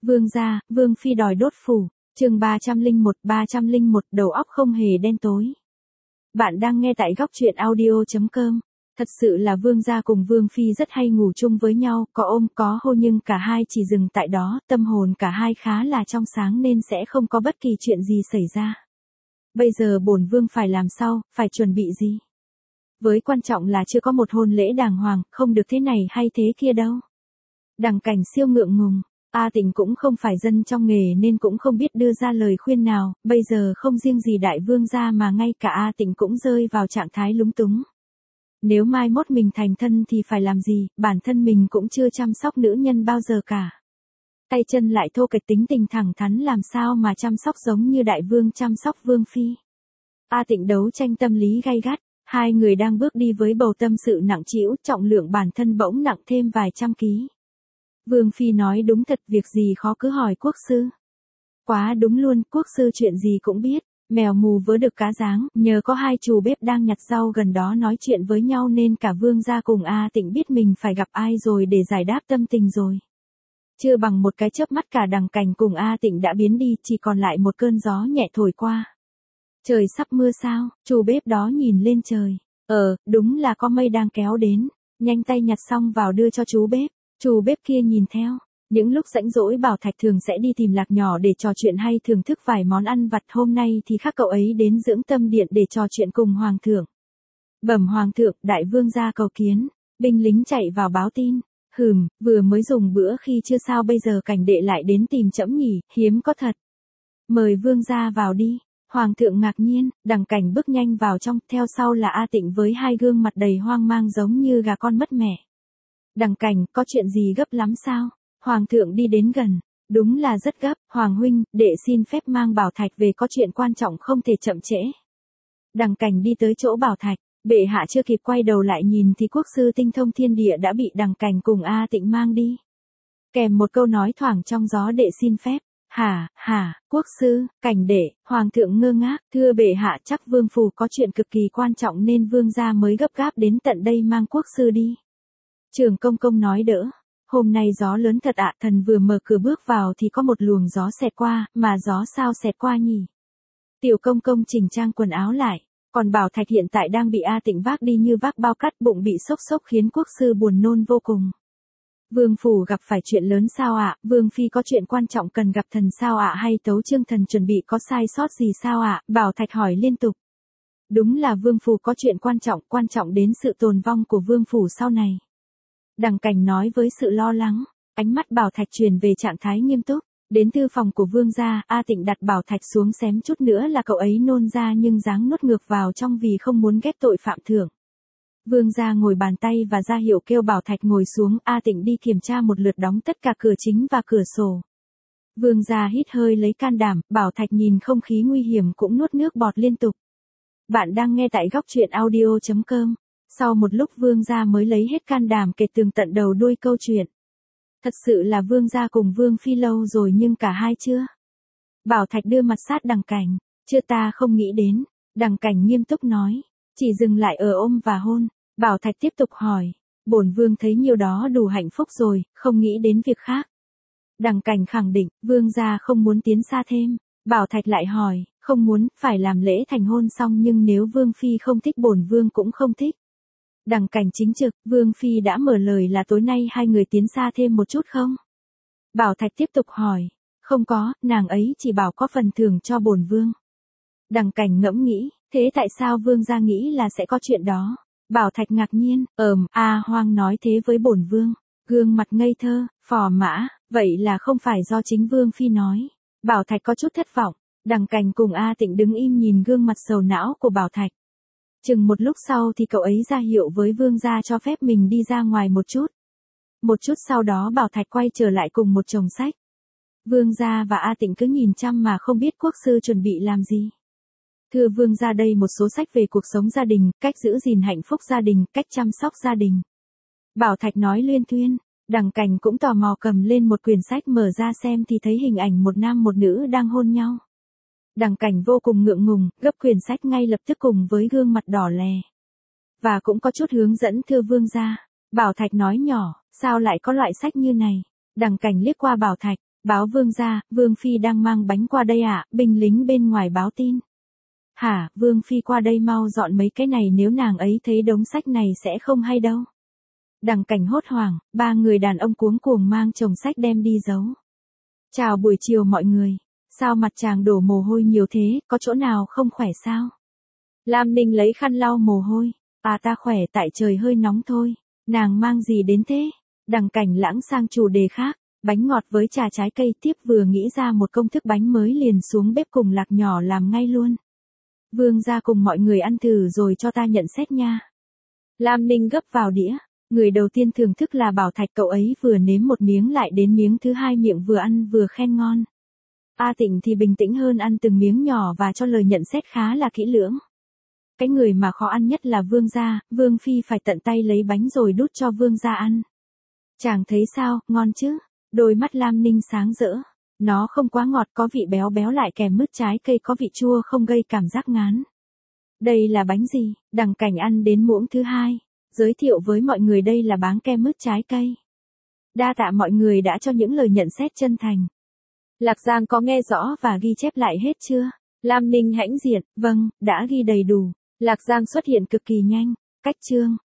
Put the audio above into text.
Vương gia, Vương phi đòi đốt phủ. Chương 301 đầu óc không hề đen tối. Bạn đang nghe tại góc truyện audio.com. Thật sự là Vương gia cùng Vương phi rất hay ngủ chung với nhau, có ôm có hôn, nhưng cả hai chỉ dừng tại đó, tâm hồn cả hai khá là trong sáng nên sẽ không có bất kỳ chuyện gì xảy ra. Bây giờ bổn vương phải làm sao, phải chuẩn bị gì? Với quan trọng là chưa có một hôn lễ đàng hoàng, không được thế này hay thế kia đâu. Đằng Cảnh siêu ngượng ngùng. A Tịnh cũng không phải dân trong nghề nên cũng không biết đưa ra lời khuyên nào, bây giờ không riêng gì đại vương gia mà ngay cả A Tịnh cũng rơi vào trạng thái lúng túng. Nếu mai mốt mình thành thân thì phải làm gì, bản thân mình cũng chưa chăm sóc nữ nhân bao giờ cả. Tay chân lại thô kệch, tính tình thẳng thắn, làm sao mà chăm sóc giống như đại vương chăm sóc vương phi. A Tịnh đấu tranh tâm lý gay gắt, hai người đang bước đi với bầu tâm sự nặng trĩu, trọng lượng bản thân bỗng nặng thêm vài trăm ký. Vương phi nói đúng thật, việc gì khó cứ hỏi quốc sư. Quá đúng luôn, quốc sư chuyện gì cũng biết, mèo mù vớ được cá ráng, nhờ có hai chủ bếp đang nhặt rau gần đó nói chuyện với nhau nên cả Vương gia cùng A Tịnh biết mình phải gặp ai rồi để giải đáp tâm tình rồi. Chưa bằng một cái chớp mắt cả Đằng Cảnh cùng A Tịnh đã biến đi, chỉ còn lại một cơn gió nhẹ thổi qua. Trời sắp mưa sao? Chủ bếp đó nhìn lên trời. Đúng là có mây đang kéo đến, nhanh tay nhặt xong vào đưa cho chú bếp. Chủ bếp kia nhìn theo, những lúc rảnh rỗi Bảo Thạch thường sẽ đi tìm Lạc nhỏ để trò chuyện hay thưởng thức vài món ăn vặt, hôm nay thì khác cậu ấy đến dưỡng tâm điện để trò chuyện cùng hoàng thượng. Bẩm hoàng thượng, đại vương gia cầu kiến. Binh lính chạy vào báo tin. Vừa mới dùng bữa khi chưa sao, bây giờ Cảnh đệ lại đến tìm trẫm nhỉ, hiếm có thật. Mời vương gia vào đi. Hoàng thượng ngạc nhiên, Đằng Cảnh bước nhanh vào trong, theo sau là A Tịnh với hai gương mặt đầy hoang mang giống như gà con mất mẹ. Đằng Cảnh, có chuyện gì gấp lắm sao? Hoàng thượng đi đến gần. Đúng là rất gấp, Hoàng huynh, đệ xin phép mang Bảo Thạch về, có chuyện quan trọng không thể chậm trễ. Đằng Cảnh đi tới chỗ Bảo Thạch, bệ hạ chưa kịp quay đầu lại nhìn thì quốc sư tinh thông thiên địa đã bị Đằng Cảnh cùng A Tịnh mang đi. Kèm một câu nói thoảng trong gió, đệ xin phép. Hả, quốc sư, Cảnh đệ. Hoàng thượng ngơ ngác, thưa bệ hạ, chắc vương phủ có chuyện cực kỳ quan trọng nên vương gia mới gấp gáp đến tận đây mang quốc sư đi. Trưởng công công nói đỡ. Hôm nay gió lớn thật ạ, thần vừa mở cửa bước vào thì có một luồng gió xẹt qua, mà gió sao xẹt qua nhỉ? Tiểu công công chỉnh trang quần áo lại, còn Bảo Thạch hiện tại đang bị A Tịnh vác đi như vác bao cát, bụng bị sốc khiến quốc sư buồn nôn vô cùng. Vương phủ gặp phải chuyện lớn sao ạ? Vương phi có chuyện quan trọng cần gặp thần sao ạ? Hay tấu chương thần chuẩn bị có sai sót gì sao ạ? Bảo Thạch hỏi liên tục. Đúng là vương phủ có chuyện quan trọng đến sự tồn vong của vương phủ sau này. Đằng Cảnh nói với sự lo lắng, ánh mắt Bảo Thạch chuyển về trạng thái nghiêm túc. Đến thư phòng của vương gia, A Tịnh đặt Bảo Thạch xuống, xém chút nữa là cậu ấy nôn ra nhưng dáng nuốt ngược vào trong vì không muốn ghét tội phạm thưởng. Vương gia ngồi bàn tay và ra hiệu kêu Bảo Thạch ngồi xuống, A Tịnh đi kiểm tra một lượt đóng tất cả cửa chính và cửa sổ. Vương gia hít hơi lấy can đảm, Bảo Thạch nhìn không khí nguy hiểm cũng nuốt nước bọt liên tục. Bạn đang nghe tại góc truyện audio.com. Sau một lúc vương gia mới lấy hết can đảm kể tường tận đầu đuôi câu chuyện. Thật sự là vương gia cùng vương phi lâu rồi nhưng cả hai chưa. Bảo Thạch đưa mặt sát Đằng Cảnh. Chưa, ta không nghĩ đến. Đằng Cảnh nghiêm túc nói. Chỉ dừng lại ở ôm và hôn. Bảo Thạch tiếp tục hỏi. Bổn vương thấy nhiều đó đủ hạnh phúc rồi, không nghĩ đến việc khác. Đằng Cảnh khẳng định, vương gia không muốn tiến xa thêm. Bảo Thạch lại hỏi, không muốn, phải làm lễ thành hôn xong nhưng nếu vương phi không thích bổn vương cũng không thích. Đằng Cảnh chính trực, vương phi đã mở lời là tối nay hai người tiến xa thêm một chút không? Bảo Thạch tiếp tục hỏi, không có, nàng ấy chỉ bảo có phần thưởng cho bổn vương. Đằng Cảnh ngẫm nghĩ, thế tại sao vương gia nghĩ là sẽ có chuyện đó? Bảo Thạch ngạc nhiên, Hoang nói thế với bổn vương. Gương mặt ngây thơ, phò mã, vậy là không phải do chính vương phi nói. Bảo Thạch có chút thất vọng. Đằng Cảnh cùng A Tịnh đứng im nhìn gương mặt sầu não của Bảo Thạch. Chừng một lúc sau thì cậu ấy ra hiệu với vương gia cho phép mình đi ra ngoài một chút. Một chút sau đó Bảo Thạch quay trở lại cùng một chồng sách. Vương gia và A Tịnh cứ nhìn chăm mà không biết quốc sư chuẩn bị làm gì. Thưa vương gia, đây một số sách về cuộc sống gia đình, cách giữ gìn hạnh phúc gia đình, cách chăm sóc gia đình. Bảo Thạch nói luyên thuyên. Đằng Cảnh cũng tò mò cầm lên một quyển sách mở ra xem thì thấy hình ảnh một nam một nữ đang hôn nhau. Đằng Cảnh vô cùng ngượng ngùng, gấp quyển sách ngay lập tức cùng với gương mặt đỏ lè. Và cũng có chút hướng dẫn, thưa vương gia. Bảo Thạch nói nhỏ, sao lại có loại sách như này? Đằng Cảnh liếc qua Bảo Thạch, Báo vương gia, vương phi đang mang bánh qua đây ạ, binh lính bên ngoài báo tin. Hả, vương phi qua đây mau dọn mấy cái này, nếu nàng ấy thấy đống sách này sẽ không hay đâu. Đằng Cảnh hốt hoảng, ba người đàn ông cuống cuồng mang chồng sách đem đi giấu. Chào buổi chiều mọi người. Sao mặt chàng đổ mồ hôi nhiều thế, có chỗ nào không khỏe sao? Lam Ninh lấy khăn lau mồ hôi. À ta khỏe, tại trời hơi nóng thôi. Nàng mang gì đến thế? Đằng Cảnh lãng sang chủ đề khác. Bánh ngọt với trà trái cây, tiếp vừa nghĩ ra một công thức bánh mới liền xuống bếp cùng Lạc nhỏ làm ngay luôn. Vương gia cùng mọi người ăn thử rồi cho ta nhận xét nha. Lam Ninh gấp vào đĩa. Người đầu tiên thưởng thức là Bảo Thạch, cậu ấy vừa nếm một miếng lại đến miếng thứ hai, miệng vừa ăn vừa khen ngon. A Tịnh thì bình tĩnh hơn, ăn từng miếng nhỏ và cho lời nhận xét khá là kỹ lưỡng. Cái người mà khó ăn nhất là vương gia, vương phi phải tận tay lấy bánh rồi đút cho vương gia ăn. Chàng thấy sao, ngon chứ? Đôi mắt Lam Ninh sáng rỡ. Nó không quá ngọt, có vị béo béo lại kèm mứt trái cây, có vị chua không gây cảm giác ngán. Đây là bánh gì? Đằng Cảnh ăn đến muỗng thứ hai. Giới thiệu với mọi người đây là báng kem mứt trái cây. Đa tạ mọi người đã cho những lời nhận xét chân thành. Lạc Giang có nghe rõ và ghi chép lại hết chưa? Lam Ninh hãnh diện, vâng, đã ghi đầy đủ. Lạc Giang xuất hiện cực kỳ nhanh. Cách chương.